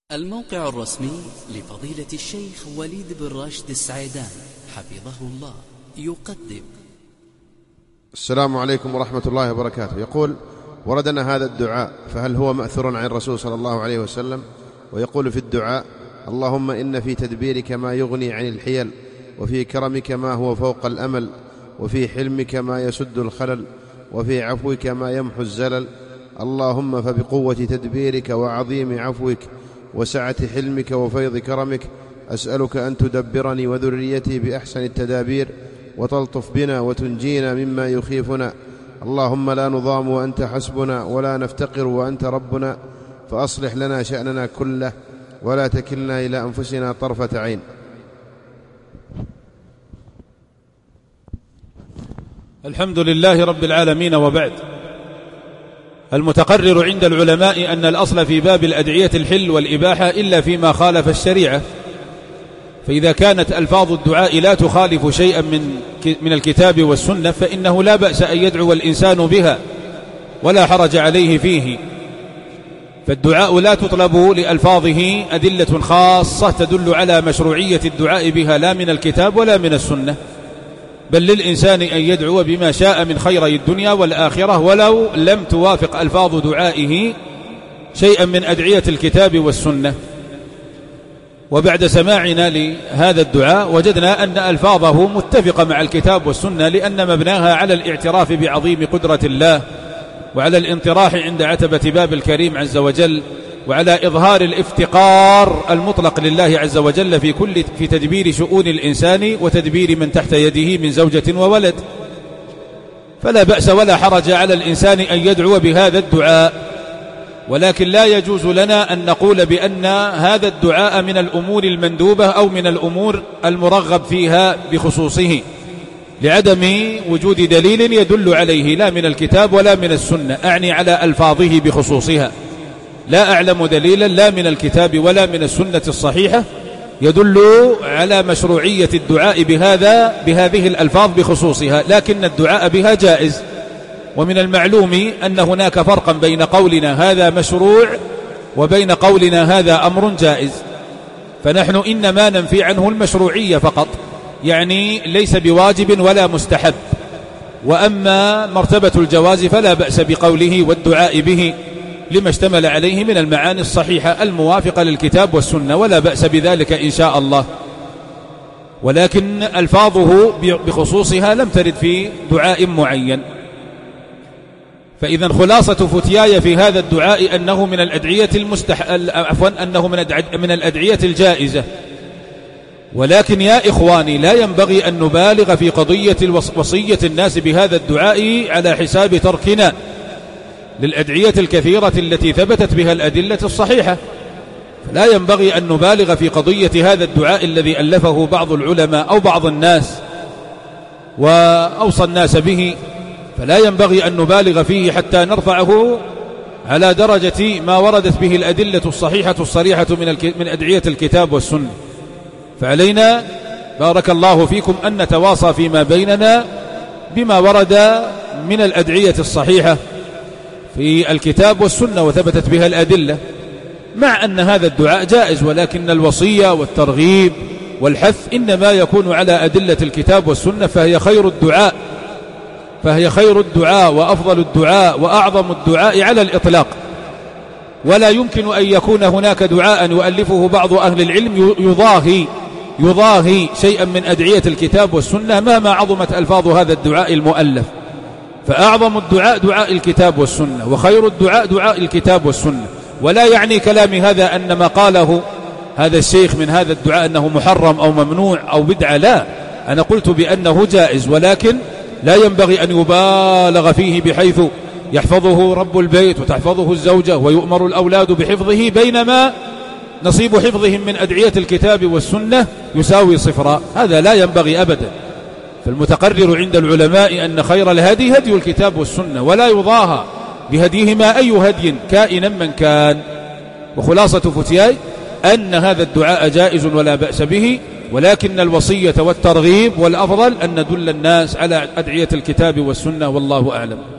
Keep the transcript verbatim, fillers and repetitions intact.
الموقع الرسمي لفضيلة الشيخ وليد بن راشد السعيدان حفظه الله يقدم. السلام عليكم ورحمة الله وبركاته. يقول: وردنا هذا الدعاء، فهل هو مأثور عن الرسول صلى الله عليه وسلم؟ ويقول في الدعاء: اللهم إن في تدبيرك ما يغني عن الحيل، وفي كرمك ما هو فوق الأمل، وفي حلمك ما يسد الخلل، وفي عفوك ما يمحو الزلل. اللهم فبقوة تدبيرك وعظيم عفوك وسعة حلمك وفيض كرمك أسألك أن تدبرني وذريتي بأحسن التدابير، وتلطف بنا وتنجينا مما يخيفنا. اللهم لا نضام وأنت حسبنا، ولا نفتقر وأنت ربنا، فأصلح لنا شأننا كله، ولا تكلنا إلى أنفسنا طرفة عين. الحمد لله رب العالمين، وبعد. المتقرر عند العلماء أن الأصل في باب الأدعية الحل والإباحة إلا فيما خالف الشريعة، فإذا كانت ألفاظ الدعاء لا تخالف شيئا من من الكتاب والسنة فإنه لا بأس أن يدعو الإنسان بها ولا حرج عليه فيه. فالدعاء لا تطلب لألفاظه أدلة خاصة تدل على مشروعية الدعاء بها لا من الكتاب ولا من السنة، بل للإنسان أن يدعو بما شاء من خيري الدنيا والآخرة ولو لم توافق ألفاظ دعائه شيئا من أدعية الكتاب والسنة. وبعد سماعنا لهذا الدعاء وجدنا أن ألفاظه متفقة مع الكتاب والسنة، لأن مبناها على الاعتراف بعظيم قدرة الله، وعلى الانطراح عند عتبة باب الكريم عز وجل، وعلى إظهار الافتقار المطلق لله عز وجل في كل في تدبير شؤون الإنسان وتدبير من تحت يده من زوجة وولد. فلا بأس ولا حرج على الإنسان أن يدعو بهذا الدعاء، ولكن لا يجوز لنا أن نقول بأن هذا الدعاء من الأمور المندوبة أو من الأمور المرغب فيها بخصوصه، لعدم وجود دليل يدل عليه لا من الكتاب ولا من السنة، أعني على ألفاظه بخصوصها. لا أعلم دليلا لا من الكتاب ولا من السنة الصحيحة يدل على مشروعية الدعاء بهذا بهذه الألفاظ بخصوصها، لكن الدعاء بها جائز. ومن المعلوم أن هناك فرقا بين قولنا هذا مشروع وبين قولنا هذا أمر جائز، فنحن إنما ننفي عنه المشروعية فقط، يعني ليس بواجب ولا مستحب. وأما مرتبة الجواز فلا بأس بقوله والدعاء به لما اشتمل عليه من المعاني الصحيحة الموافقة للكتاب والسنة، ولا بأس بذلك إن شاء الله، ولكن ألفاظه بخصوصها لم ترد في دعاء معين. فإذا خلاصة فتياي في هذا الدعاء أنه من الأدعية المستح... عفوا أنه من, الأدع... من الأدعية الجائزة، ولكن يا إخواني لا ينبغي أن نبالغ في قضية وصية الناس بهذا الدعاء على حساب تركنا للأدعية الكثيرة التي ثبتت بها الأدلة الصحيحة. فلا ينبغي أن نبالغ في قضية هذا الدعاء الذي ألفه بعض العلماء أو بعض الناس وأوصى الناس به، فلا ينبغي أن نبالغ فيه حتى نرفعه على درجة ما وردت به الأدلة الصحيحة الصريحة من من أدعية الكتاب والسنة. فعلينا بارك الله فيكم أن نتواصى فيما بيننا بما ورد من الأدعية الصحيحة في الكتاب والسنة وثبتت بها الأدلة، مع أن هذا الدعاء جائز، ولكن الوصية والترغيب والحث إنما يكون على أدلة الكتاب والسنة، فهي خير الدعاء فهي خير الدعاء وأفضل الدعاء وأعظم الدعاء على الإطلاق. ولا يمكن أن يكون هناك دعاء يؤلفه بعض أهل العلم يضاهي يضاهي شيئا من أدعية الكتاب والسنة مهما عظمت ألفاظ هذا الدعاء المؤلف. فأعظم الدعاء دعاء الكتاب والسنة، وخير الدعاء دعاء الكتاب والسنة. ولا يعني كلامي هذا أن ما قاله هذا الشيخ من هذا الدعاء أنه محرم أو ممنوع أو بدعة، لا، أنا قلت بأنه جائز، ولكن لا ينبغي أن يبالغ فيه بحيث يحفظه رب البيت وتحفظه الزوجة ويؤمر الأولاد بحفظه، بينما نصيب حفظهم من أدعية الكتاب والسنة يساوي صفرا. هذا لا ينبغي أبدا. فالمتقرر عند العلماء أن خير الهدي هدي الكتاب والسنة، ولا يضاهى بهديهما أي هدي كائنا من كان. وخلاصة فتياي أن هذا الدعاء جائز ولا بأس به، ولكن الوصية والترغيب والأفضل أن ندل الناس على أدعية الكتاب والسنة، والله أعلم.